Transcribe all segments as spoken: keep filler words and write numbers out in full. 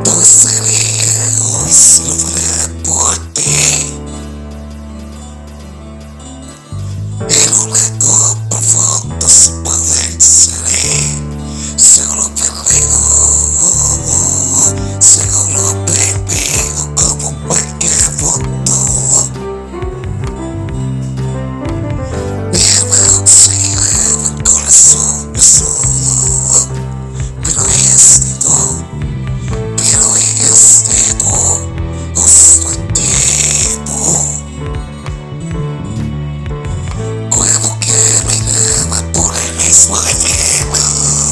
Hoy seré, hoy sufriré por ti. En un eco profundo sin poder seré, seguro perdido, seguro perdido como cualquier foto. Déjame oxigenar el corazón desnudo, pero esto, pero esto, justo a tiempo. Cuando que me llama por el mismo enemigo,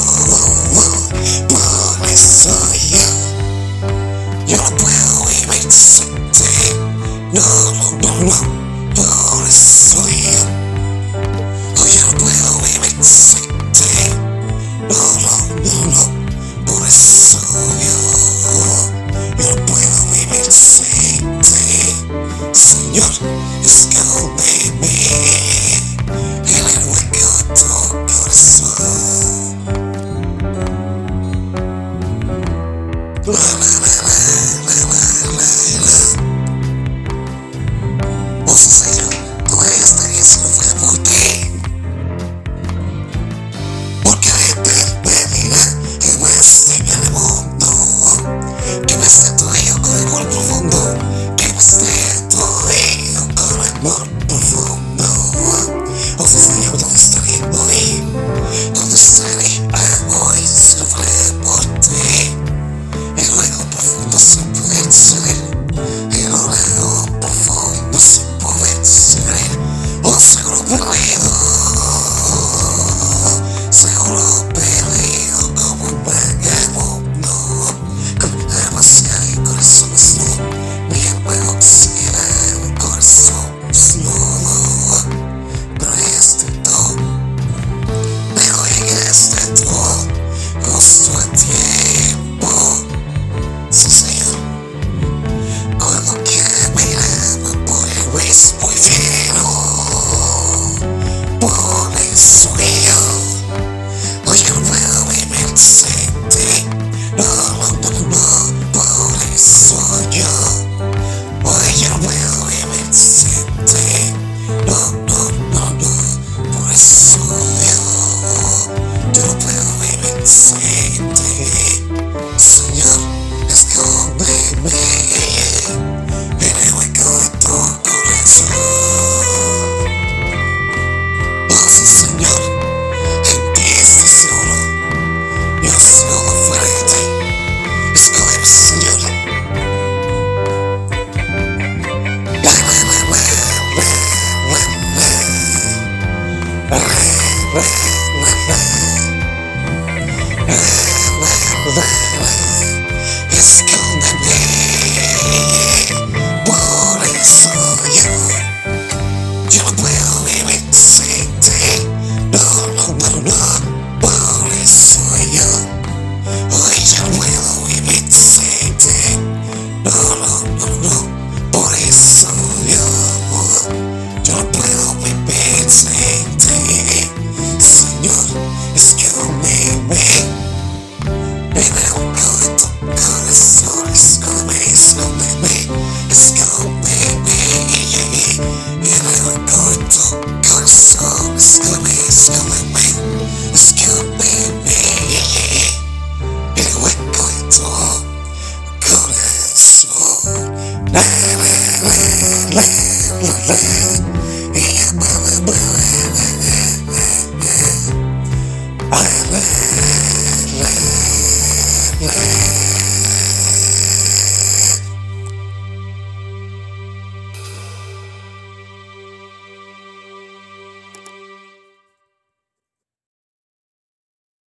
por eso yo, yo no puedo vivir sin ti. No, no, no, no, por eso yo, oh, yo no puedo vivir sin ti. No, no, no, no, por eso yo, yo no puedo vivir sin ti. Señor, escóndeme en el hueco de tu corazón. La, la, la, la, la, la, la. Oh Señor, tú eres tan fue por ti, porque determinará que me esté en el mundo, que me esté tuyo con el amor profundo, que me esté tuyo con el amor profundo. Oh Señor, ¿dónde estaré hoy? ¿Dónde estaré hoy? Sufriré por ti. El luego profundo sin poder salir, el luego profundo sin poder salir. Oh, seguro perdido, seguro perdido como un vagabundo, con demasiado el corazón desnudo. Mi alma oxida, mi corazón desnudo. Pero este todo, pero en este todo, justo a tiempo. Sí, Señor, cuando que me llama por el mismo infierno, por eso yo, hoy yo no puedo vivir sin ti. No, no, no, no, por eso yo, hoy yo no puedo vivir sin ti. No, no, no, no, por eso yo, yo no puedo vivir sin ti. Señor, escóndeme en el hueco de tu corazón. Oh sí, Señor, en ti estoy seguro, yo seguro fuera de ti. Escóndeme, Señor. La, la, la, la, la, la, la, la, la, la, la, la. Escóndeme, por eso yo, yo no puedo vivir sin ti. No, no, no, no, por eso yo, hoy yo no puedo vivir sin ti. No, no, no, no, por eso yo, yo no puedo vivir sin ti. Señor, escóndeme en el hueco de tu corazón, escóndeme, escóndeme, escóndeme en el hueco de tu corazón, escóndeme, escóndeme, escóndeme.